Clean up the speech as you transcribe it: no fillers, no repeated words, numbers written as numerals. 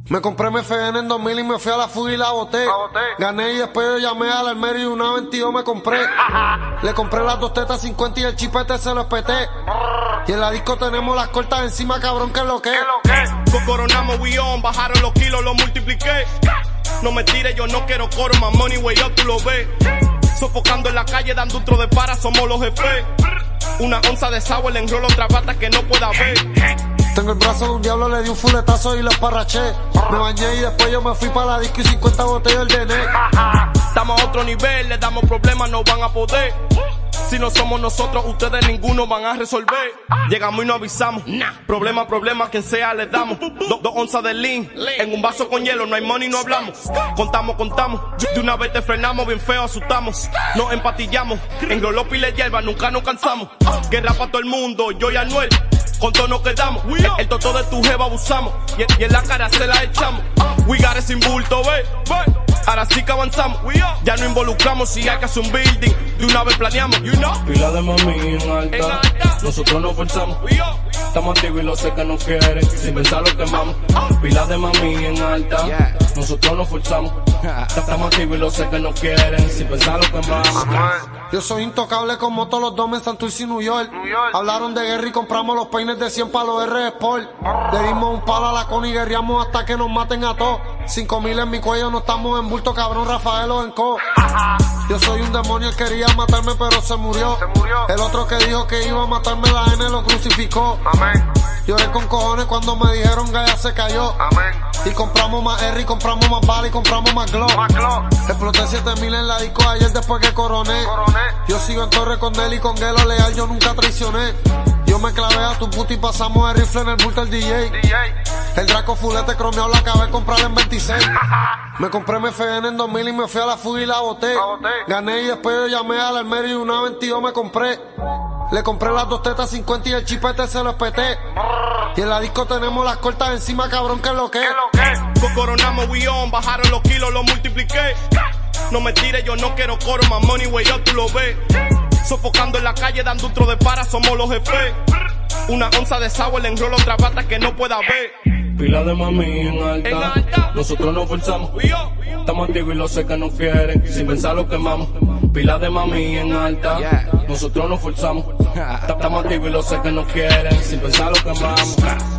Me compré mi FN en 2000 y me fui a la fuga y la boté. Gané y después yo llamé al Almerio y una 22 me compré. Le compré las dos tetas 50 y el chipete se lo espeté. Y en la disco tenemos las cortas encima, cabrón, que es lo que es. Coronamos, we on, bajaron los kilos, los multipliqué. No me tires, yo no quiero coro, más money way up, tú lo ves. Sofocando en la calle, dando un tro de para, somos los jefes. Una onza de sour, le enrolo otra bata que no pueda ver. Tengo el brazo de un diablo, le di un fuletazo y lo esparraché. Me bañé y después yo me fui para la disco y 50 botellas del DN. Estamos a otro nivel, le damos problemas, no van a poder. Si no somos nosotros, ustedes ninguno van a resolver. Llegamos y no avisamos. Problema, quien sea le damos. Dos onzas de lean. En un vaso con hielo, no hay money, no hablamos. Contamos. De una vez te frenamos, bien feo, asustamos. Nos empatillamos. En Grolopi y le hierba, nunca nos cansamos. Guerra para todo el mundo, yo y Anuel. Con todo nos quedamos. El toto de tu jeva abusamos. Y en la cara se la echamos. We got it sin bulto, ve. Ahora sí que avanzamos. Ya no involucramos si hay que hacer un building. De una vez planeamos. Pila de mami en alta. Nosotros nos forzamos. Estamos activos y lo sé que nos quieren. Sin pensar lo quemamos. Pila de mami en alta. Nosotros nos forzamos. Estamos activos y lo sé que nos quieren. Sin pensar lo quemamos. Yo soy intocable como todos los domes en Santurce y New York. Hablaron de guerra y compramos los peines de 100 para los R Sport. Le dimos un palo a la con y guerreamos hasta que nos maten a todos. 5000 en mi cuello, no estamos en bulto, cabrón, Rafael o en co. Yo soy un demonio, él quería matarme pero se murió. El otro que dijo que iba a matarme, la N lo crucificó. Lloré con cojones cuando me dijeron que ya se cayó. Y compramos más R y compramos más bala y compramos más glow. Exploté 7000 en la disco ayer después que coroné. Yo sigo en torre con él y con Gelo leal, yo nunca traicioné. Yo me clavé a tu puta y pasamos el rifle en el bulto del DJ. El Draco fulete cromeado la acabé de comprar en 26. Me compré mi FN en 2000 y me fui a la fuga y la boté. Gané y después yo llamé al Almerio y una 22 me compré. Le compré las dos tetas 50 y el chipete se lo espeté. Y en la disco tenemos las cortas encima, cabrón, que es lo que es. Coronamos, we on, bajaron los kilos, los multipliqué. No me tires, yo no quiero coro, más money way up, tú lo ves. Sofocando en la calle, dando un tro de para, somos los jefes. Una onza de sour, le enrolo otra bata que no pueda ver. Pila de mami en alta. Nosotros nos forzamos. Estamos activos y lo sé que nos quieren. Sin pensar lo quemamos. Pila de mami en alta. Nosotros nos forzamos. Estamos activos y lo sé que nos quieren. Sin pensar lo quemamos.